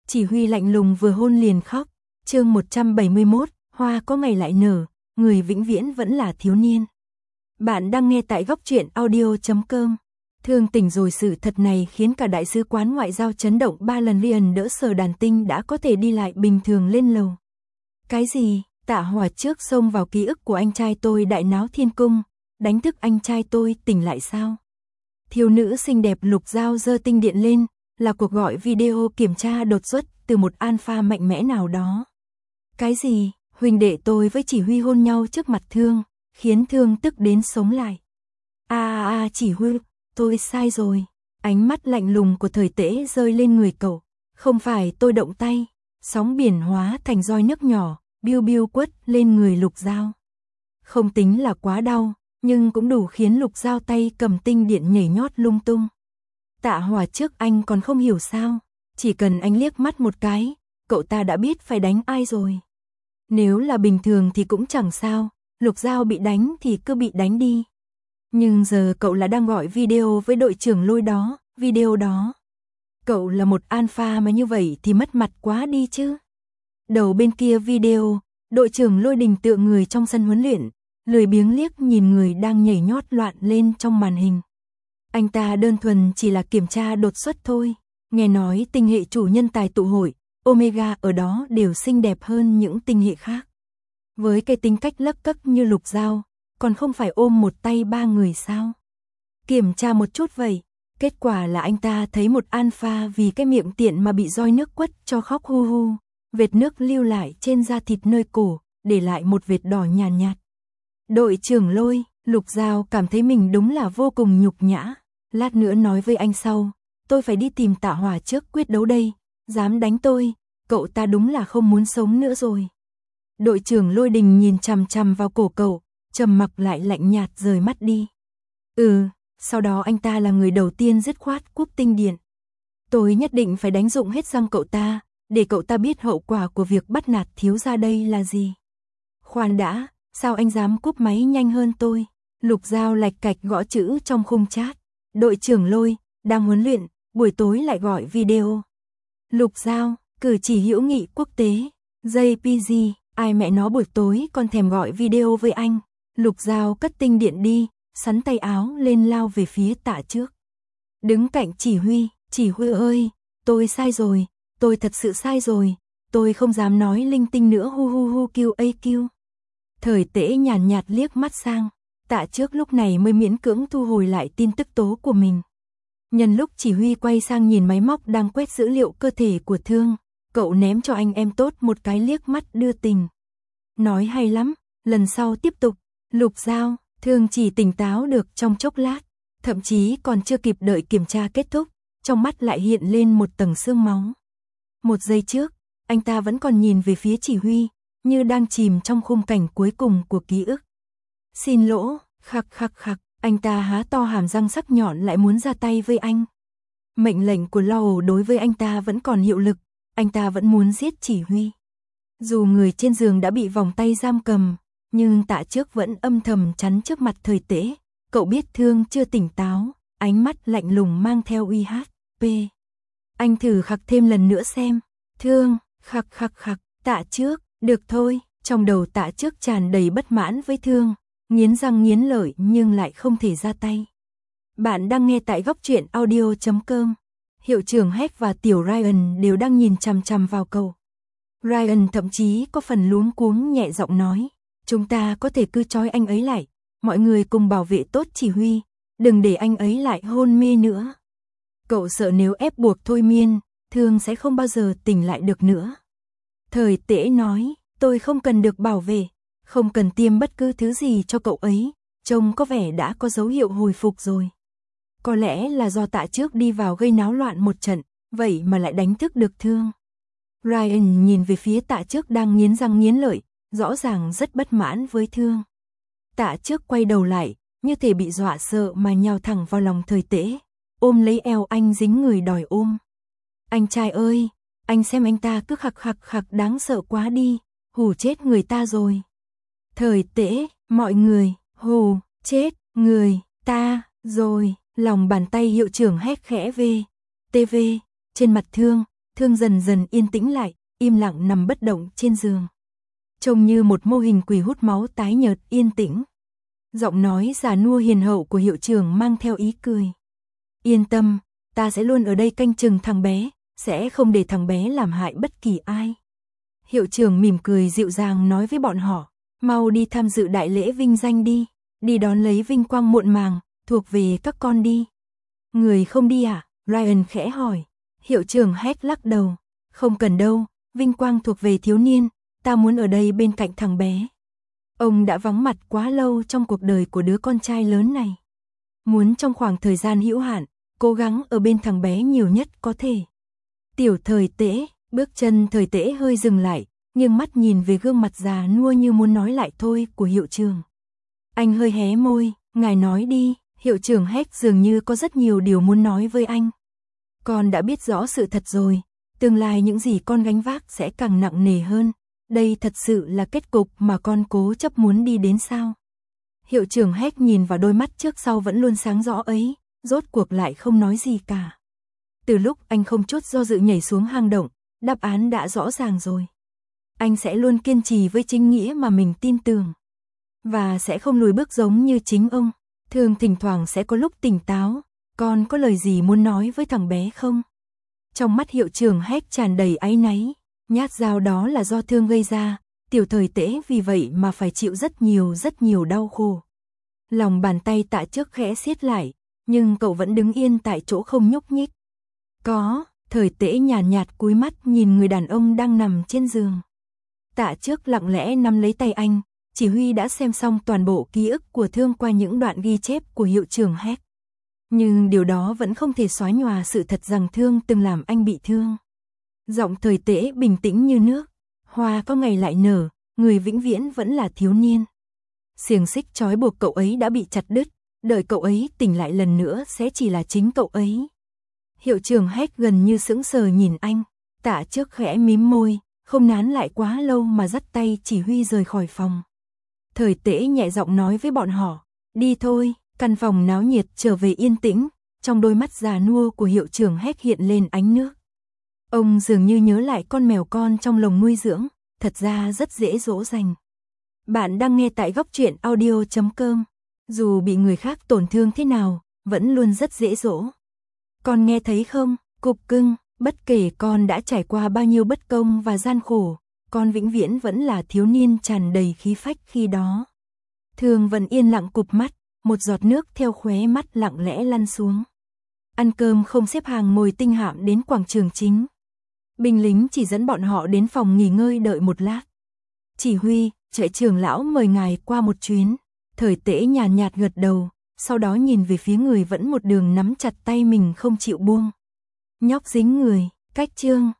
Chỉ Huy lạnh lùng vừa hôn liền khóc. Chương 171, hoa có ngày lại nở, người vĩnh viễn vẫn là thiếu niên. Bạn đang nghe tại góc truyện audio.com. Thương tỉnh rồi, sự thật này khiến cả đại sứ quán ngoại giao chấn động 3 lần. Ryan đỡ Sở Đàn Tinh đã có thể đi lại bình thường lên lầu. Cái gì? Tạ Hòa trước xông vào ký ức của anh trai tôi, đại náo thiên cung, đánh thức anh trai tôi tỉnh lại sao? Thiếu nữ xinh đẹp Lục Giao giơ tinh điện lên, là cuộc gọi video kiểm tra đột xuất từ một alpha mạnh mẽ nào đó. Cái gì? Huynh đệ tôi với Chỉ Huy hôn nhau trước mặt Thương, khiến Thương tức đến sống lại. Chỉ Huy, tôi sai rồi. Ánh mắt lạnh lùng của Thời Tễ rơi lên người cậu. Không phải tôi động tay. Sóng biển hóa thành roi nước nhỏ, biu biu quất lên người Lục Giao. Không tính là quá đau, nhưng cũng đủ khiến Lục Giao tay cầm tinh điện nhảy nhót lung tung. Tạ Hòa trước anh còn không hiểu sao? Chỉ cần anh liếc mắt một cái, cậu ta đã biết phải đánh ai rồi. Nếu là bình thường thì cũng chẳng sao, Lục Giao bị đánh thì cứ bị đánh đi. Nhưng giờ cậu là đang gọi video với đội trưởng Lôi đó, video đó. Cậu là một alpha mà như vậy thì mất mặt quá đi chứ. Đầu bên kia video, đội trưởng Lôi Đình tựa người trong sân huấn luyện, lười biếng liếc nhìn người đang nhảy nhót loạn lên trong màn hình. Anh ta đơn thuần chỉ là kiểm tra đột xuất thôi. Nghe nói tinh hệ chủ nhân tài tụ hội, Omega ở đó đều xinh đẹp hơn những tinh hệ khác. Với cái tính cách lấc cấc như Lục Giao, còn không phải ôm một tay 3 người sao? Kiểm tra một chút vậy. Kết quả là anh ta thấy một alpha vì cái miệng tiện mà bị roi nước quất cho khóc hu hu. Vệt nước lưu lại trên da thịt nơi cổ, để lại một vệt đỏ nhàn nhạt. Đội trưởng Lôi, Lục Giao cảm thấy mình đúng là vô cùng nhục nhã. Lát nữa nói với anh sau, tôi phải đi tìm Tạ Hòa trước quyết đấu đây. Dám đánh tôi, cậu ta đúng là không muốn sống nữa rồi. Đội trưởng Lôi Đình nhìn chằm chằm vào cổ cậu, trầm mặc lại lạnh nhạt rời mắt đi. Sau đó anh ta là người đầu tiên dứt khoát cúp tinh điện. Tôi nhất định phải đánh dụng hết răng cậu ta, để cậu ta biết hậu quả của việc bắt nạt thiếu gia đây là gì. Khoan đã, sao anh dám cúp máy nhanh hơn tôi? Lục Giao lạch cạch gõ chữ trong khung chat. Đội trưởng Lôi, đang huấn luyện, buổi tối lại gọi video. Lục Giao, cử chỉ hữu nghị quốc tế. JPG, ai mẹ nó buổi tối còn thèm gọi video với anh. Lục Giao cất tinh điện đi, sắn tay áo lên lao về phía Tạ trước. Đứng cạnh Chỉ Huy ơi, tôi sai rồi, tôi thật sự sai rồi, tôi không dám nói linh tinh nữa hu hu hu QAQ. Thời Tễ nhàn nhạt liếc mắt sang, Tạ trước lúc này mới miễn cưỡng thu hồi lại tin tức tố của mình. Nhân lúc Chỉ Huy quay sang nhìn máy móc đang quét dữ liệu cơ thể của Thương, cậu ném cho anh em tốt một cái liếc mắt đưa tình. Nói hay lắm, lần sau tiếp tục. Lục Giao, Thương chỉ tỉnh táo được trong chốc lát, thậm chí còn chưa kịp đợi kiểm tra kết thúc, trong mắt lại hiện lên một tầng sương máu. Một giây trước, anh ta vẫn còn nhìn về phía Chỉ Huy, như đang chìm trong khung cảnh cuối cùng của ký ức. Xin lỗi, khặc, anh ta há to hàm răng sắc nhọn lại muốn ra tay với anh. Mệnh lệnh của Law đối với anh ta vẫn còn hiệu lực, anh ta vẫn muốn giết Chỉ Huy. Dù người trên giường đã bị vòng tay giam cầm, nhưng Tạ trước vẫn âm thầm chắn trước mặt Thời Tễ. Cậu biết Thương chưa tỉnh táo, ánh mắt lạnh lùng mang theo uy hát. Anh thử khặc thêm lần nữa xem. Thương, khặc, Tạ trước, được thôi. Trong đầu Tạ trước tràn đầy bất mãn với Thương, nghiến răng nghiến lợi nhưng lại không thể ra tay. Bạn đang nghe tại góc truyện audio.com. Hiệu trưởng Heck và tiểu Ryan đều đang nhìn chằm chằm vào cậu. Ryan thậm chí có phần luống cuống nhẹ giọng nói, chúng ta có thể cứ trói anh ấy lại, mọi người cùng bảo vệ tốt Chỉ Huy, đừng để anh ấy lại hôn mê nữa. Cậu sợ nếu ép buộc thôi miên, Thương sẽ không bao giờ tỉnh lại được nữa. Thời Tễ nói, tôi không cần được bảo vệ, không cần tiêm bất cứ thứ gì cho cậu ấy, trông có vẻ đã có dấu hiệu hồi phục rồi. Có lẽ là do Tạ trước đi vào gây náo loạn một trận, vậy mà lại đánh thức được Thương. Ryan nhìn về phía Tạ trước đang nghiến răng nghiến lợi, rõ ràng rất bất mãn với Thương. Tạ trước quay đầu lại, như thể bị dọa sợ mà nhào thẳng vào lòng Thời Tễ, ôm lấy eo anh dính người đòi ôm. Anh trai ơi, anh xem anh ta cứ khặc đáng sợ quá đi, hù chết người ta rồi. Thời Tễ, mọi người, hù chết người ta rồi. Lòng bàn tay hiệu trưởng hét khẽ về. TV, trên mặt Thương Thương dần dần yên tĩnh lại, im lặng nằm bất động trên giường. Trông như một mô hình quỷ hút máu tái nhợt yên tĩnh. Giọng nói già nua hiền hậu của hiệu trưởng mang theo ý cười. Yên tâm, ta sẽ luôn ở đây canh chừng thằng bé, sẽ không để thằng bé làm hại bất kỳ ai. Hiệu trưởng mỉm cười dịu dàng nói với bọn họ, mau đi tham dự đại lễ vinh danh đi, đi đón lấy vinh quang muộn màng, thuộc về các con đi. Người không đi à? Ryan khẽ hỏi. Hiệu trưởng hét lắc đầu, không cần đâu, vinh quang thuộc về thiếu niên, ta muốn ở đây bên cạnh thằng bé. Ông đã vắng mặt quá lâu trong cuộc đời của đứa con trai lớn này. Muốn trong khoảng thời gian hữu hạn, cố gắng ở bên thằng bé nhiều nhất có thể. Tiểu Thời Tễ, bước chân Thời Tễ hơi dừng lại, nghiêng mắt nhìn về gương mặt già nua như muốn nói lại thôi của hiệu trưởng. Anh hơi hé môi, ngài nói đi, hiệu trưởng hét dường như có rất nhiều điều muốn nói với anh. Con đã biết rõ sự thật rồi, tương lai những gì con gánh vác sẽ càng nặng nề hơn. Đây thật sự là kết cục mà con cố chấp muốn đi đến sao? Hiệu trưởng hét nhìn vào đôi mắt trước sau vẫn luôn sáng rõ ấy, rốt cuộc lại không nói gì cả. Từ lúc anh không chút do dự nhảy xuống hang động, đáp án đã rõ ràng rồi. Anh sẽ luôn kiên trì với chính nghĩa mà mình tin tưởng. Và sẽ không lùi bước giống như chính ông. Thường thỉnh thoảng sẽ có lúc tỉnh táo. Con có lời gì muốn nói với thằng bé không? Trong mắt hiệu trưởng hét tràn đầy áy náy. Nhát dao đó là do Thương gây ra. Tiểu Thời Tễ vì vậy mà phải chịu rất nhiều đau khổ. Lòng bàn tay Tạ Trước khẽ siết lại. Nhưng cậu vẫn đứng yên tại chỗ không nhúc nhích. Có, Thời Tễ nhàn nhạt cúi mắt nhìn người đàn ông đang nằm trên giường. Tạ Trước lặng lẽ nắm lấy tay anh. Chỉ huy đã xem xong toàn bộ ký ức của Thương qua những đoạn ghi chép của hiệu trưởng hét. Nhưng điều đó vẫn không thể xóa nhòa sự thật rằng Thương từng làm anh bị thương. Giọng Thời Tễ bình tĩnh như nước. Hoa có ngày lại nở, người vĩnh viễn vẫn là thiếu niên. Xiềng xích trói buộc cậu ấy đã bị chặt đứt, đợi cậu ấy tỉnh lại lần nữa sẽ chỉ là chính cậu ấy. Hiệu trưởng hét gần như sững sờ nhìn anh. Tạ Trước khẽ mím môi, không nán lại quá lâu mà dắt tay chỉ huy rời khỏi phòng. Thời Tễ nhẹ giọng nói với bọn họ, đi thôi. Căn phòng náo nhiệt trở về yên tĩnh, trong đôi mắt già nua của hiệu trưởng hét hiện lên ánh nước. Ông dường như nhớ lại con mèo con trong lồng nuôi dưỡng, thật ra rất dễ dỗ dành. Bạn đang nghe tại Góc Truyện Audio.com. Dù bị người khác tổn thương thế nào, vẫn luôn rất dễ dỗ. Con nghe thấy không, cục cưng, bất kể con đã trải qua bao nhiêu bất công và gian khổ, con vĩnh viễn vẫn là thiếu niên tràn đầy khí phách khi đó. Thương vẫn yên lặng cụp mắt. Một giọt nước theo khóe mắt lặng lẽ lăn xuống. Ăn cơm không xếp hàng ngồi tinh hạm đến quảng trường chính. Binh lính chỉ dẫn bọn họ đến phòng nghỉ ngơi đợi một lát. Chỉ huy, trại trưởng lão mời ngài qua một chuyến. Thời Tễ nhàn nhạt gật đầu, sau đó nhìn về phía người vẫn một đường nắm chặt tay mình không chịu buông. Nhóc dính người, cách chương.